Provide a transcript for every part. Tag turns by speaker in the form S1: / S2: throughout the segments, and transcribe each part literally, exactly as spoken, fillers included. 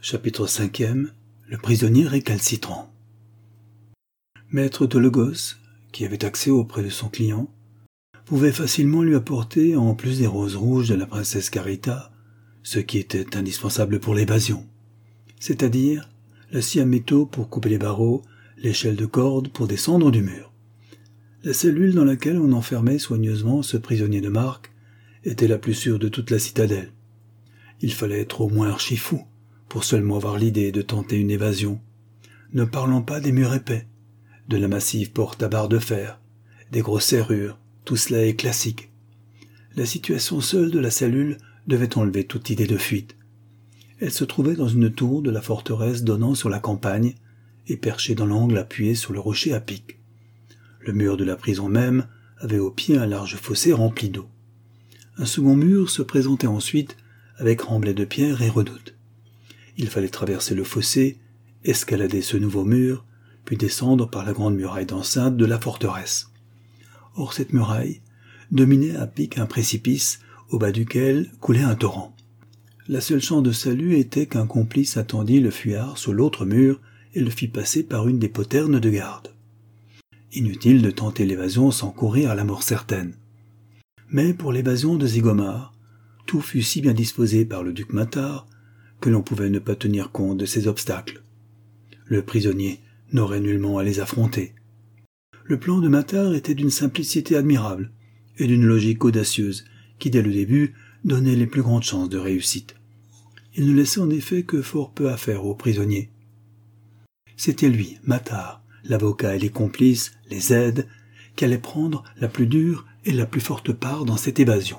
S1: Chapitre cinquième. Le prisonnier récalcitrant. Maître Tologos, qui avait accès auprès de son client, pouvait facilement lui apporter, en plus des roses rouges de la princesse Carita, ce qui était indispensable pour l'évasion, c'est-à-dire la scie à métaux pour couper les barreaux, l'échelle de corde pour descendre du mur. La cellule dans laquelle on enfermait soigneusement ce prisonnier de marque était la plus sûre de toute la citadelle. Il fallait être au moins archi-fou pour seulement avoir l'idée de tenter une évasion, ne parlant pas des murs épais, de la massive porte à barre de fer, des grosses serrures, tout cela est classique. La situation seule de la cellule devait enlever toute idée de fuite. Elle se trouvait dans une tour de la forteresse donnant sur la campagne et perchée dans l'angle appuyé sur le rocher à pic. Le mur de la prison même avait au pied un large fossé rempli d'eau. Un second mur se présentait ensuite avec remblais de pierre et redoute. Il fallait traverser le fossé, escalader ce nouveau mur, puis descendre par la grande muraille d'enceinte de la forteresse. Or cette muraille dominait à pic un précipice au bas duquel coulait un torrent. La seule chance de salut était qu'un complice attendit le fuyard sur l'autre mur et le fit passer par une des poternes de garde. Inutile de tenter l'évasion sans courir à la mort certaine. Mais pour l'évasion de Zygomar, tout fut si bien disposé par le duc Mathar que l'on pouvait ne pas tenir compte de ces obstacles. Le prisonnier n'aurait nullement à les affronter. Le plan de Mathar était d'une simplicité admirable et d'une logique audacieuse qui, dès le début, donnait les plus grandes chances de réussite. Il ne laissait en effet que fort peu à faire au prisonnier. C'était lui, Mathar, l'avocat et les complices, les aides, qui allaient prendre la plus dure et la plus forte part dans cette évasion.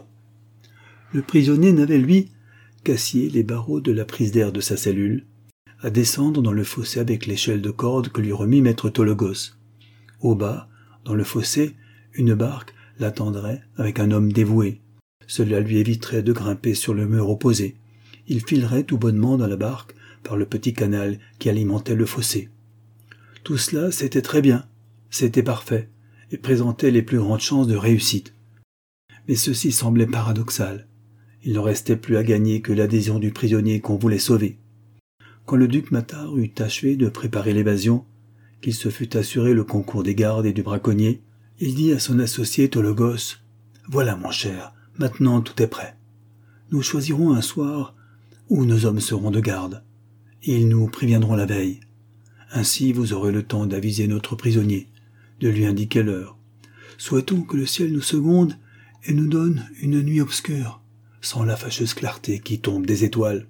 S1: Le prisonnier n'avait, lui, qu'à scier les barreaux de la prise d'air de sa cellule, à descendre dans le fossé avec l'échelle de corde que lui remit maître Tologos. Au bas, dans le fossé, une barque l'attendrait avec un homme dévoué. Cela lui éviterait de grimper sur le mur opposé. Il filerait tout bonnement dans la barque par le petit canal qui alimentait le fossé. Tout cela, c'était très bien, c'était parfait, et présentait les plus grandes chances de réussite. Mais ceci semblait paradoxal. Il ne restait plus à gagner que l'adhésion du prisonnier qu'on voulait sauver. Quand le duc Mathar eut achevé de préparer l'évasion, qu'il se fut assuré le concours des gardes et du braconnier, il dit à son associé Tologos : « Voilà, mon cher, maintenant tout est prêt. Nous choisirons un soir où nos hommes seront de garde, et ils nous préviendront la veille. Ainsi vous aurez le temps d'aviser notre prisonnier, de lui indiquer l'heure. Souhaitons que le ciel nous seconde et nous donne une nuit obscure, sans la fâcheuse clarté qui tombe des étoiles.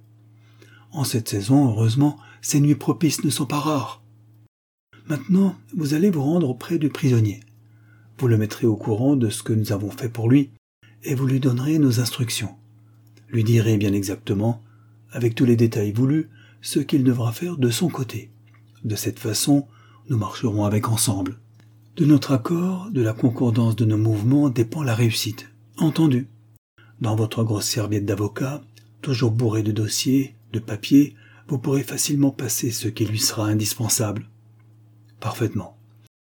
S1: En cette saison, heureusement, ces nuits propices ne sont pas rares. Maintenant, vous allez vous rendre auprès du prisonnier. Vous le mettrez au courant de ce que nous avons fait pour lui, et vous lui donnerez nos instructions. Lui direz bien exactement, avec tous les détails voulus, ce qu'il devra faire de son côté. De cette façon, nous marcherons avec ensemble. De notre accord, de la concordance de nos mouvements dépend la réussite. Entendu. Dans votre grosse serviette d'avocat, toujours bourrée de dossiers, de papiers, vous pourrez facilement passer ce qui lui sera indispensable. Parfaitement.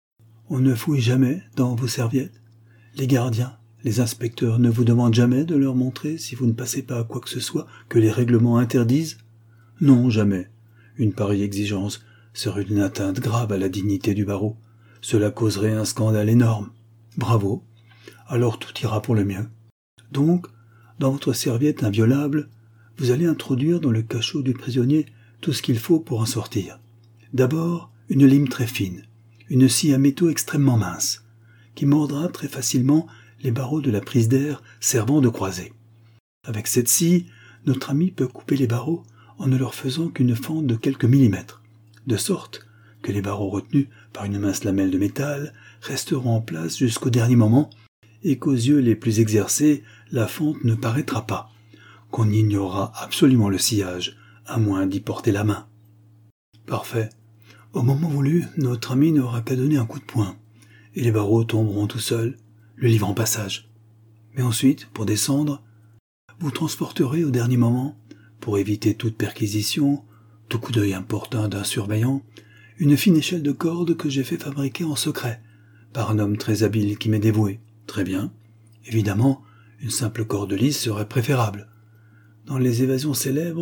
S1: On ne fouille jamais dans vos serviettes. Les gardiens, les inspecteurs ne vous demandent jamais de leur montrer si vous ne passez pas à quoi que ce soit que les règlements interdisent ? Non, jamais. Une pareille exigence serait une atteinte grave à la dignité du barreau. Cela causerait un scandale énorme. Bravo. Alors tout ira pour le mieux. Donc, dans votre serviette inviolable, vous allez introduire dans le cachot du prisonnier tout ce qu'il faut pour en sortir. D'abord, une lime très fine, une scie à métaux extrêmement mince, qui mordra très facilement les barreaux de la prise d'air servant de croisée. Avec cette scie, notre ami peut couper les barreaux en ne leur faisant qu'une fente de quelques millimètres, de sorte que les barreaux retenus par une mince lamelle de métal resteront en place jusqu'au dernier moment et qu'aux yeux les plus exercés, la fente ne paraîtra pas, qu'on ignorera absolument le sillage, à moins d'y porter la main. Parfait. Au moment voulu, notre ami n'aura qu'à donner un coup de poing, et les barreaux tomberont tout seuls, le livrant passage. Mais ensuite, pour descendre, vous transporterez au dernier moment, pour éviter toute perquisition, tout coup d'œil importun d'un surveillant, une fine échelle de corde que j'ai fait fabriquer en secret, par un homme très habile qui m'est dévoué. Très bien. Évidemment, une simple corde lisse serait préférable. Dans les évasions célèbres,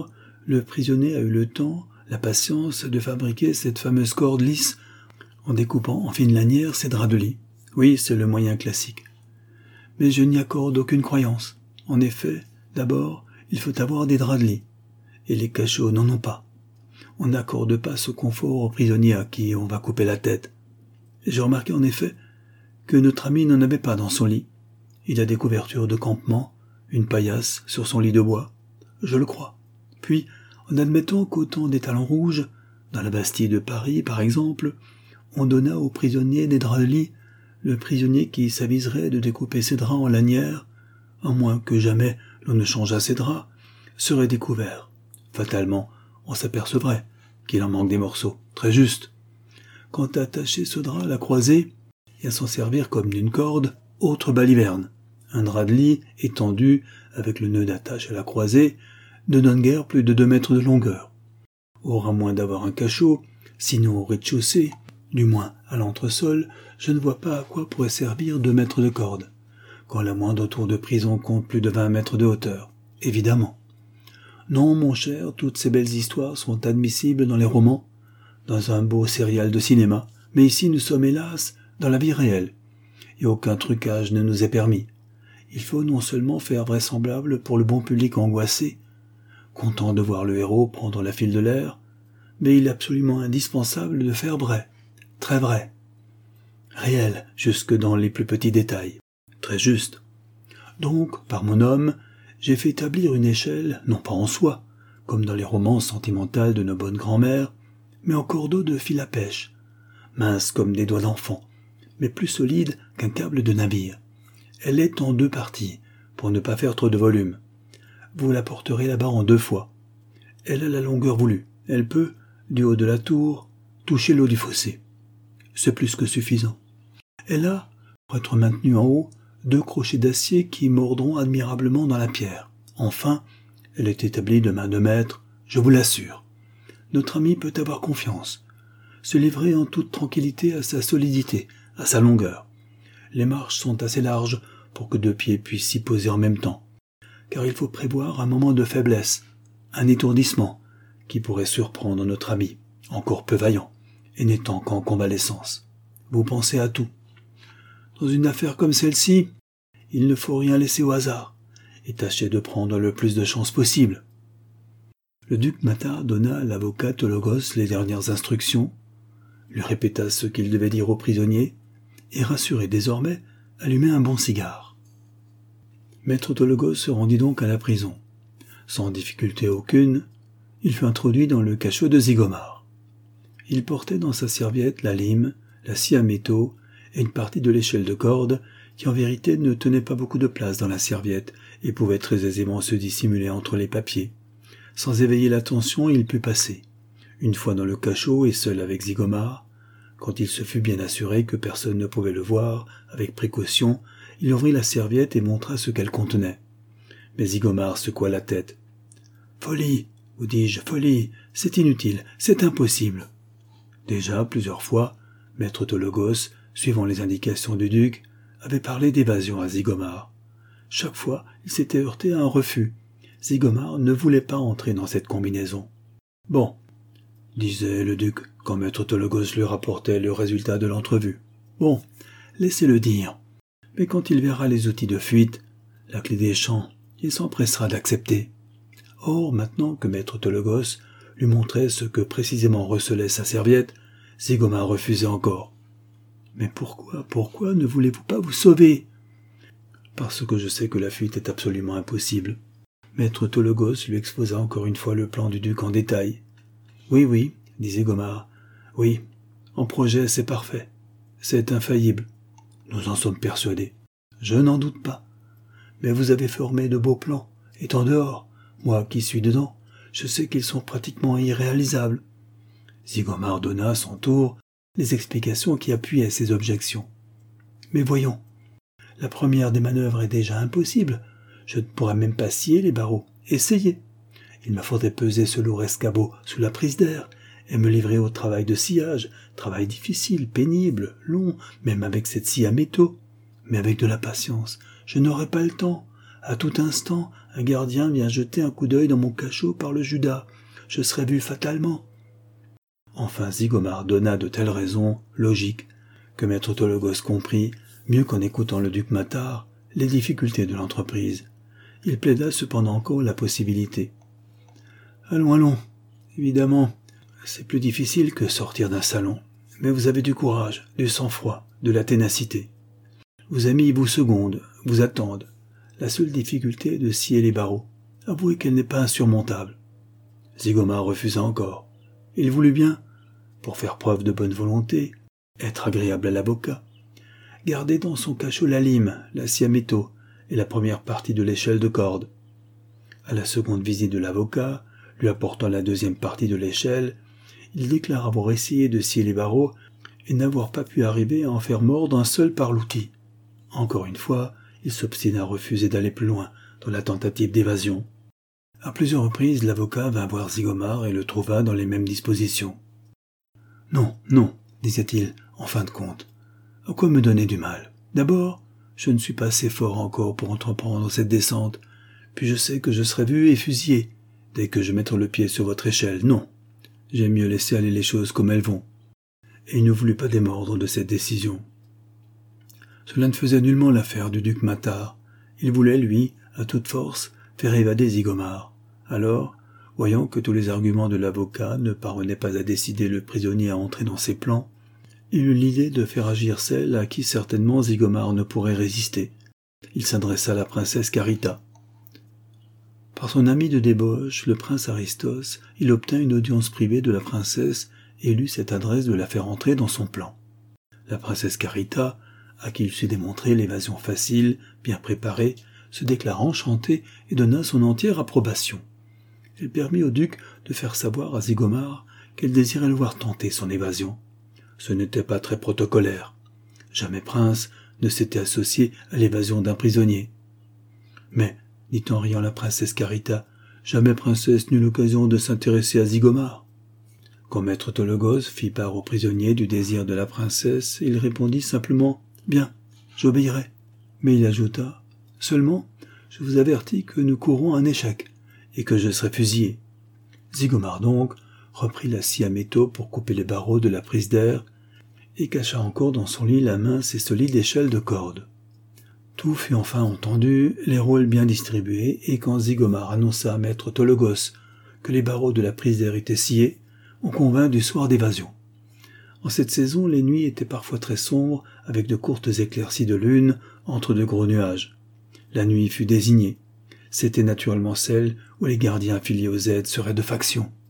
S1: le prisonnier a eu le temps, la patience de fabriquer cette fameuse corde lisse en découpant en fines lanières ses draps de lit. Oui, c'est le moyen classique. Mais je n'y accorde aucune croyance. En effet, d'abord, il faut avoir des draps de lit. Et les cachots n'en ont pas. On n'accorde pas ce confort aux prisonniers à qui on va couper la tête. Et j'ai remarqué en effet que notre ami n'en avait pas dans son lit. Il a des couvertures de campement, une paillasse sur son lit de bois. Je le crois. Puis, en admettant qu'au temps des talons rouges, dans la Bastille de Paris par exemple, on donna aux prisonniers des draps de lit, le prisonnier qui s'aviserait de découper ses draps en lanières, à moins que jamais l'on ne changeât ses draps, serait découvert. Fatalement, on s'apercevrait qu'il en manque des morceaux. Très juste. Quant à attacher ce drap à la croisée et à s'en servir comme d'une corde, autre baliverne. Un drap de lit étendu avec le nœud d'attache à la croisée ne donne guère plus de deux mètres de longueur. Or, à moins d'avoir un cachot, sinon au rez-de-chaussée, du moins à l'entresol, je ne vois pas à quoi pourrait servir deux mètres de corde, quand la moindre tour de prison compte plus de vingt mètres de hauteur. Évidemment. Non, mon cher, toutes ces belles histoires sont admissibles dans les romans, dans un beau serial de cinéma, mais ici nous sommes hélas dans la vie réelle, et aucun trucage ne nous est permis. Il faut non seulement faire vraisemblable pour le bon public angoissé, content de voir le héros prendre la file de l'air, mais il est absolument indispensable de faire vrai, très vrai, réel jusque dans les plus petits détails, très juste. Donc, par mon homme, j'ai fait établir une échelle, non pas en soie, comme dans les romans sentimentales de nos bonnes grand-mères, mais en cordeau de fil à pêche, mince comme des doigts d'enfant, mais plus solide qu'un câble de navire. Elle est en deux parties, pour ne pas faire trop de volume. Vous la porterez là-bas en deux fois. Elle a la longueur voulue. Elle peut, du haut de la tour, toucher l'eau du fossé. C'est plus que suffisant. Elle a, pour être maintenue en haut, deux crochets d'acier qui mordront admirablement dans la pierre. Enfin, elle est établie de main de maître, je vous l'assure. Notre ami peut avoir confiance, se livrer en toute tranquillité à sa solidité, à sa longueur. Les marches sont assez larges pour que deux pieds puissent s'y poser en même temps, car il faut prévoir un moment de faiblesse, un étourdissement, qui pourrait surprendre notre ami, encore peu vaillant, et n'étant qu'en convalescence. Vous pensez à tout. Dans une affaire comme celle-ci, il ne faut rien laisser au hasard, et tâcher de prendre le plus de chance possible. Le duc Matha donna à l'avocat Tologos les dernières instructions, lui répéta ce qu'il devait dire au prisonnier, et rassuré désormais, allumait un bon cigare. Maître Tologos se rendit donc à la prison. Sans difficulté aucune, il fut introduit dans le cachot de Zigomar. Il portait dans sa serviette la lime, la scie à métaux et une partie de l'échelle de corde qui en vérité ne tenait pas beaucoup de place dans la serviette et pouvait très aisément se dissimuler entre les papiers. Sans éveiller l'attention, il put passer. Une fois dans le cachot et seul avec Zigomar, quand il se fut bien assuré que personne ne pouvait le voir, avec précaution, il ouvrit la serviette et montra ce qu'elle contenait. Mais Zigomar secoua la tête. « Folie, vous dis-je, folie, c'est inutile, c'est impossible. » Déjà, plusieurs fois, maître Tologos, suivant les indications du duc, avait parlé d'évasion à Zigomar. Chaque fois, il s'était heurté à un refus. Zigomar ne voulait pas entrer dans cette combinaison. « Bon, » disait le duc, quand maître Tologos lui rapportait le résultat de l'entrevue. « Bon, laissez-le dire. Mais quand il verra les outils de fuite, la clé des champs, il s'empressera d'accepter. » Or, maintenant que maître Tologos lui montrait ce que précisément recelait sa serviette, Zigomar refusait encore. « Mais pourquoi, pourquoi ne voulez-vous pas vous sauver ?»« Parce que je sais que la fuite est absolument impossible. » Maître Tologos lui exposa encore une fois le plan du duc en détail. « Oui, oui, dit Zigomar. Oui, en projet c'est parfait. C'est infaillible. Nous en sommes persuadés. Je n'en doute pas. Mais vous avez formé de beaux plans, étant dehors. Moi qui suis dedans, je sais qu'ils sont pratiquement irréalisables. » Zigomar donna à son tour les explications qui appuyaient ses objections. « Mais voyons, la première des manœuvres est déjà impossible. Je ne pourrais même pas scier les barreaux. Essayez. Il me faudrait peser ce lourd escabeau sous la prise d'air et me livrer au travail de sciage, travail difficile, pénible, long, même avec cette scie à métaux. Mais avec de la patience, je n'aurai pas le temps. À tout instant, un gardien vient jeter un coup d'œil dans mon cachot par le judas. je serais vu fatalement. Enfin Zigomar donna de telles raisons logiques que maître Tologos comprit, mieux qu'en écoutant le duc Matar, les difficultés de l'entreprise. Il plaida cependant encore la possibilité. « Allons, allons. Évidemment, c'est plus difficile que sortir d'un salon, mais vous avez du courage, du sang-froid, de la ténacité. Vos amis vous secondent, vous attendent. La seule difficulté est de scier les barreaux. Avouez qu'elle n'est pas insurmontable. » Zigomar refusa encore. Il voulut bien, pour faire preuve de bonne volonté, être agréable à l'avocat, garder dans son cachot la lime, la scie à métaux et la première partie de l'échelle de corde. À la seconde visite de l'avocat, lui apportant la deuxième partie de l'échelle, il déclara avoir essayé de scier les barreaux et n'avoir pas pu arriver à en faire mordre un seul par l'outil. Encore une fois, il s'obstina à refuser d'aller plus loin dans la tentative d'évasion. À plusieurs reprises, l'avocat vint voir Zigomar et le trouva dans les mêmes dispositions. « Non, non, disait-il, en fin de compte. À quoi me donner du mal? D'abord, je ne suis pas assez fort encore pour entreprendre cette descente, puis je sais que je serai vu et fusillé dès que je mettrai le pied sur votre échelle. Non, j'aime mieux laisser aller les choses comme elles vont. » Et il ne voulut pas démordre de cette décision. Cela ne faisait nullement l'affaire du duc Matar. Il voulait, lui, à toute force, faire évader Zigomar. Alors, voyant que tous les arguments de l'avocat ne parvenaient pas à décider le prisonnier à entrer dans ses plans, il eut l'idée de faire agir celle à qui certainement Zigomar ne pourrait résister. Il s'adressa à la princesse Carita. Par son ami de débauche, le prince Aristos, il obtint une audience privée de la princesse et lut cette adresse de la faire entrer dans son plan. La princesse Carita, à qui il sut démontrer l'évasion facile, bien préparée, se déclara enchantée et donna son entière approbation. Elle permit au duc de faire savoir à Zigomar qu'elle désirait le voir tenter son évasion. Ce n'était pas très protocolaire. Jamais prince ne s'était associé à l'évasion d'un prisonnier. Mais, dit en riant la princesse Carita, jamais princesse n'eut l'occasion de s'intéresser à Zigomar. Quand maître Tologos fit part au prisonnier du désir de la princesse, il répondit simplement « Bien, j'obéirai ». Mais il ajouta « Seulement, je vous avertis que nous courons un échec, et que je serai fusillé. » Zigomar donc reprit la scie à métaux pour couper les barreaux de la prise d'air, et cacha encore dans son lit la mince et solide échelle de corde. Tout fut enfin entendu, les rôles bien distribués, et quand Zigomar annonça à maître Tologos que les barreaux de la prise d'air étaient sciés, on convint du soir d'évasion. En cette saison, les nuits étaient parfois très sombres, avec de courtes éclaircies de lune entre de gros nuages. La nuit fut désignée. C'était naturellement celle où les gardiens affiliés aux aides seraient de faction.